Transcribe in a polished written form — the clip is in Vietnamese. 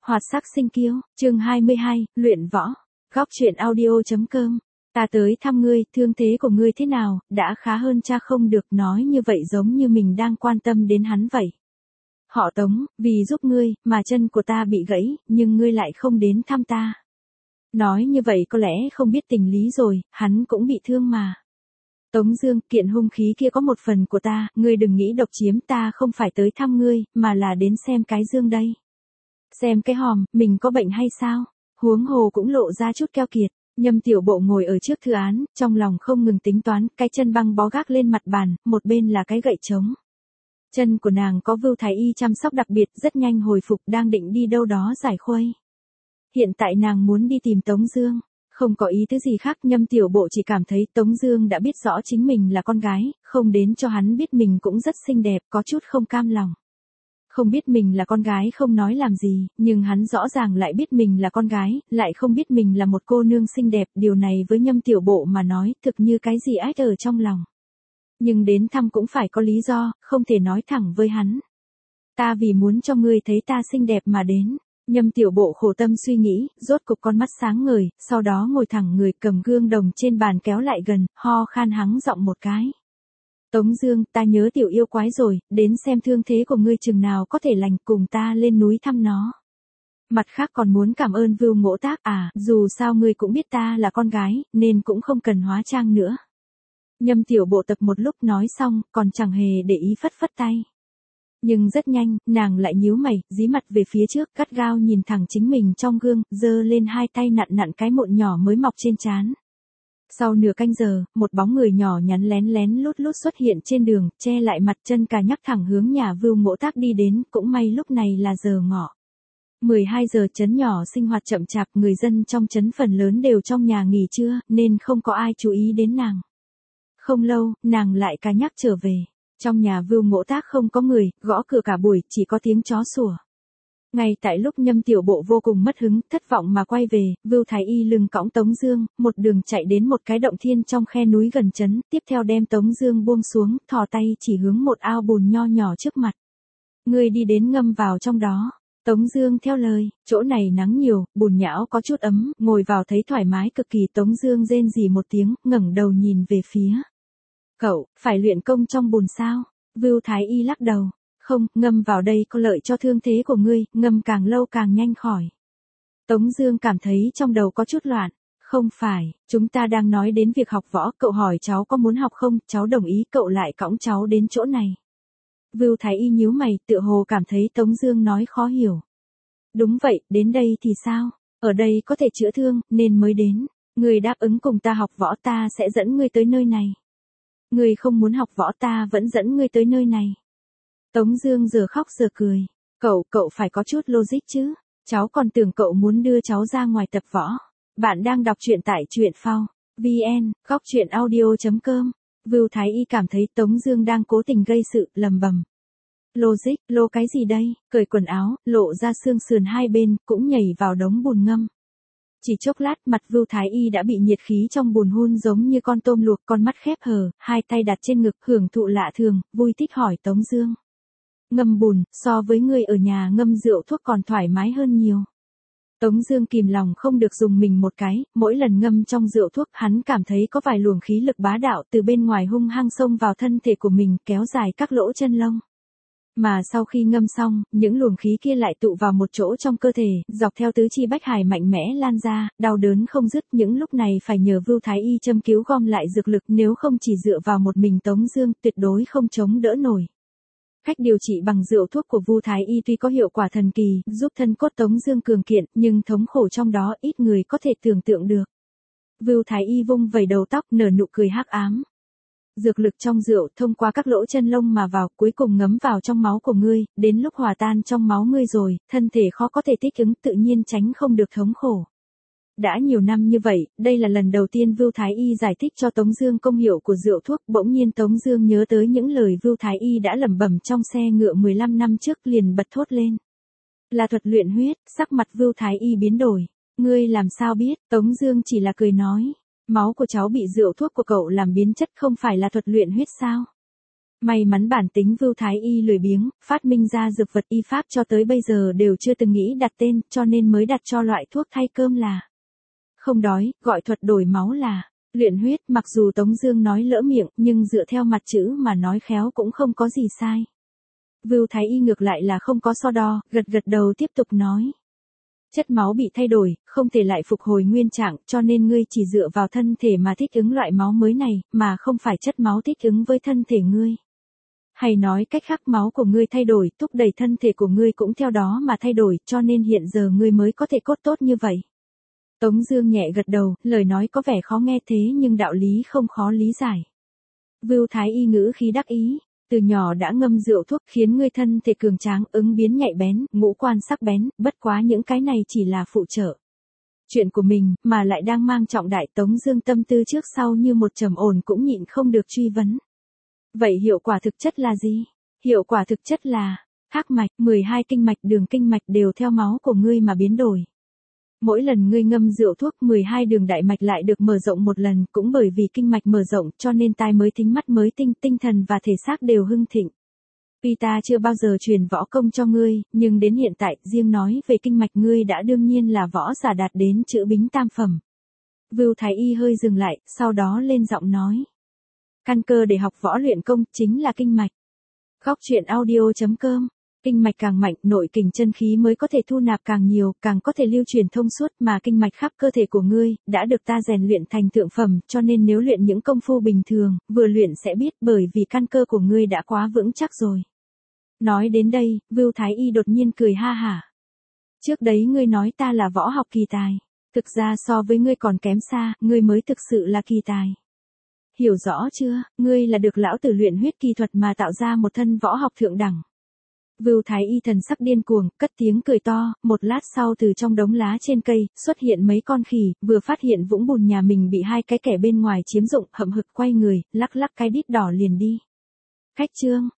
Hoạt sắc sinh kiêu, chương 22, luyện võ. Góc truyện audio.com. Ta tới thăm ngươi, thương thế của ngươi thế nào, đã khá hơn cha không? Được nói như vậy giống như mình đang quan tâm đến hắn vậy. Họ Tống, vì giúp ngươi, mà chân của ta bị gãy, nhưng ngươi lại không đến thăm ta. Nói như vậy có lẽ không biết tình lý rồi, hắn cũng bị thương mà. Tống Dương, kiện hung khí kia có một phần của ta, ngươi đừng nghĩ độc chiếm, ta không phải tới thăm ngươi, mà là đến xem cái dương đây. Xem cái hòm, mình có bệnh hay sao? Huống hồ cũng lộ ra chút keo kiệt. Nhâm Tiểu Bộ ngồi ở trước thư án, trong lòng không ngừng tính toán, cái chân băng bó gác lên mặt bàn, một bên là cái gậy trống. Chân của nàng có Vưu Thái Y chăm sóc đặc biệt, rất nhanh hồi phục, đang định đi đâu đó giải khuây. Hiện tại nàng muốn đi tìm Tống Dương. Không có ý thứ gì khác, Nhâm Tiểu Bộ chỉ cảm thấy Tống Dương đã biết rõ chính mình là con gái, không đến cho hắn biết mình cũng rất xinh đẹp, có chút không cam lòng. Không biết mình là con gái không nói làm gì, nhưng hắn rõ ràng lại biết mình là con gái, lại không biết mình là một cô nương xinh đẹp, điều này với Nhâm Tiểu Bộ mà nói thực như cái gì ách ở trong lòng. Nhưng đến thăm cũng phải có lý do, không thể nói thẳng với hắn. Ta vì muốn cho ngươi thấy ta xinh đẹp mà đến. Nhâm Tiểu Bộ khổ tâm suy nghĩ, rốt cục con mắt sáng ngời, sau đó ngồi thẳng người, cầm gương đồng trên bàn kéo lại gần, ho khan hắng giọng một cái. Tống Dương, ta nhớ tiểu yêu quái rồi, đến xem thương thế của ngươi chừng nào có thể lành, cùng ta lên núi thăm nó. Mặt khác còn muốn cảm ơn Vưu Ngỗ Tác, dù sao ngươi cũng biết ta là con gái, nên cũng không cần hóa trang nữa. Nhâm Tiểu Bộ tập một lúc nói xong, còn chẳng hề để ý phất phất tay. Nhưng rất nhanh, nàng lại nhíu mày, dí mặt về phía trước, gắt gao nhìn thẳng chính mình trong gương, giơ lên hai tay nặn nặn cái mụn nhỏ mới mọc trên trán. Sau nửa canh giờ, một bóng người nhỏ nhắn lén lén lút lút xuất hiện trên đường, che lại mặt, chân cà nhắc thẳng hướng nhà Vưu Ngỗ Tác đi đến, cũng may lúc này là giờ ngọ. 12 giờ, trấn nhỏ sinh hoạt chậm chạp, người dân trong trấn phần lớn đều trong nhà nghỉ trưa, nên không có ai chú ý đến nàng. Không lâu, nàng lại cà nhắc trở về. Trong nhà Vưu Ngỗ Tác không có người, gõ cửa cả buổi, chỉ có tiếng chó sủa. Ngay tại lúc Nhâm Tiểu Bộ vô cùng mất hứng, thất vọng mà quay về, Vưu Thái Y lưng cõng Tống Dương, một đường chạy đến một cái động thiên trong khe núi gần trấn, tiếp theo đem Tống Dương buông xuống, thò tay chỉ hướng một ao bùn nho nhỏ trước mặt. Ngươi đi đến ngâm vào trong đó. Tống Dương theo lời, chỗ này nắng nhiều, bùn nhão có chút ấm, ngồi vào thấy thoải mái cực kỳ. Tống Dương rên rỉ một tiếng, ngẩng đầu nhìn về phía. Cậu, phải luyện công trong bùn sao? Vưu Thái Y lắc đầu. Không, ngâm vào đây có lợi cho thương thế của ngươi, ngâm càng lâu càng nhanh khỏi. Tống Dương cảm thấy trong đầu có chút loạn. Không phải, chúng ta đang nói đến việc học võ, cậu hỏi cháu có muốn học không, cháu đồng ý, cậu lại cõng cháu đến chỗ này. Vưu Thái Y nhíu mày, tựa hồ cảm thấy Tống Dương nói khó hiểu. Đúng vậy, đến đây thì sao? Ở đây có thể chữa thương, nên mới đến. Ngươi đáp ứng cùng ta học võ, ta sẽ dẫn ngươi tới nơi này. Ngươi không muốn học võ, ta vẫn dẫn ngươi tới nơi này. Tống Dương giờ khóc giờ cười. Cậu phải có chút logic chứ. Cháu còn tưởng cậu muốn đưa cháu ra ngoài tập võ. Bạn đang đọc truyện tại truyện.phao.vn, góc truyện audio.com. Vưu Thái Y cảm thấy Tống Dương đang cố tình gây sự, lầm bầm. Logic, lô cái gì đây? Cởi quần áo, lộ ra xương sườn hai bên, cũng nhảy vào đống bùn ngâm. Chỉ chốc lát, mặt Vưu Thái Y đã bị nhiệt khí trong bùn hun giống như con tôm luộc, con mắt khép hờ, hai tay đặt trên ngực, hưởng thụ lạ thường, vui thích hỏi Tống Dương. Ngâm bùn, so với người ở nhà ngâm rượu thuốc còn thoải mái hơn nhiều. Tống Dương kìm lòng không được dùng mình một cái, mỗi lần ngâm trong rượu thuốc hắn cảm thấy có vài luồng khí lực bá đạo từ bên ngoài hung hăng xông vào thân thể của mình, kéo dài các lỗ chân lông. Mà sau khi ngâm xong, những luồng khí kia lại tụ vào một chỗ trong cơ thể, dọc theo tứ chi bách hải mạnh mẽ lan ra, đau đớn không dứt. Những lúc này phải nhờ Vưu Thái Y châm cứu gom lại dược lực, nếu không chỉ dựa vào một mình Tống Dương tuyệt đối không chống đỡ nổi. Cách điều trị bằng rượu thuốc của Vưu Thái Y tuy có hiệu quả thần kỳ, giúp thân cốt Tống Dương cường kiện, nhưng thống khổ trong đó ít người có thể tưởng tượng được. Vưu Thái Y vung vẩy đầu tóc, nở nụ cười hắc ám. Dược lực trong rượu thông qua các lỗ chân lông mà vào, cuối cùng ngấm vào trong máu của ngươi, đến lúc hòa tan trong máu ngươi rồi, thân thể khó có thể thích ứng, tự nhiên tránh không được thống khổ. Đã nhiều năm như vậy, đây là lần đầu tiên Vưu Thái Y giải thích cho Tống Dương công hiệu của rượu thuốc. Bỗng nhiên Tống Dương nhớ tới những lời Vưu Thái Y đã lẩm bẩm trong xe ngựa 15 năm trước, liền bật thốt lên. Là thuật luyện huyết. Sắc mặt Vưu Thái Y biến đổi. Ngươi làm sao biết? Tống Dương chỉ là cười nói. Máu của cháu bị rượu thuốc của cậu làm biến chất, không phải là thuật luyện huyết sao? May mắn bản tính Vưu Thái Y lười biếng, phát minh ra dược vật y pháp cho tới bây giờ đều chưa từng nghĩ đặt tên, cho nên mới đặt cho loại thuốc thay cơm là không đói, gọi thuật đổi máu là luyện huyết. Mặc dù Tống Dương nói lỡ miệng, nhưng dựa theo mặt chữ mà nói khéo cũng không có gì sai. Vưu Thái Y ngược lại là không có so đo, gật gật đầu tiếp tục nói. Chất máu bị thay đổi, không thể lại phục hồi nguyên trạng, cho nên ngươi chỉ dựa vào thân thể mà thích ứng loại máu mới này, mà không phải chất máu thích ứng với thân thể ngươi. Hay nói cách khác, máu của ngươi thay đổi, thúc đẩy thân thể của ngươi cũng theo đó mà thay đổi, cho nên hiện giờ ngươi mới có thể cốt tốt như vậy. Tống Dương nhẹ gật đầu, lời nói có vẻ khó nghe thế nhưng đạo lý không khó lý giải. Vưu Thái Y ngữ khí đắc ý, từ nhỏ đã ngâm rượu thuốc khiến ngươi thân thể cường tráng, ứng biến nhạy bén, ngũ quan sắc bén, bất quá những cái này chỉ là phụ trợ. Chuyện của mình, mà lại đang mang trọng đại. Tống Dương tâm tư trước sau như một trầm ổn cũng nhịn không được truy vấn. Vậy hiệu quả thực chất là gì? Hiệu quả thực chất là, hắc mạch, 12 kinh mạch, đường kinh mạch đều theo máu của ngươi mà biến đổi. Mỗi lần ngươi ngâm rượu thuốc, 12 đường đại mạch lại được mở rộng một lần, cũng bởi vì kinh mạch mở rộng, cho nên tai mới thính, mắt mới tinh, tinh thần và thể xác đều hưng thịnh. Tuy ta chưa bao giờ truyền võ công cho ngươi, nhưng đến hiện tại, riêng nói về kinh mạch ngươi đã đương nhiên là võ giả đạt đến chữ bính tam phẩm. Vưu Thái Y hơi dừng lại, sau đó lên giọng nói. Căn cơ để học võ luyện công chính là kinh mạch. Góc truyện audio.com. Kinh mạch càng mạnh, nội kình chân khí mới có thể thu nạp càng nhiều, càng có thể lưu truyền thông suốt, mà kinh mạch khắp cơ thể của ngươi đã được ta rèn luyện thành thượng phẩm, cho nên nếu luyện những công phu bình thường, vừa luyện sẽ biết, bởi vì căn cơ của ngươi đã quá vững chắc rồi. Nói đến đây, Vưu Thái Y đột nhiên cười ha hả. Trước đấy ngươi nói ta là võ học kỳ tài, thực ra so với ngươi còn kém xa, ngươi mới thực sự là kỳ tài. Hiểu rõ chưa, ngươi là được lão tử luyện huyết kỳ thuật mà tạo ra một thân võ học thượng đẳng. Vưu Thái Y thần sắc điên cuồng, cất tiếng cười to, một lát sau từ trong đống lá trên cây, xuất hiện mấy con khỉ, vừa phát hiện vũng bùn nhà mình bị hai cái kẻ bên ngoài chiếm dụng, hậm hực quay người, lắc lắc cái đít đỏ liền đi. Khách trương,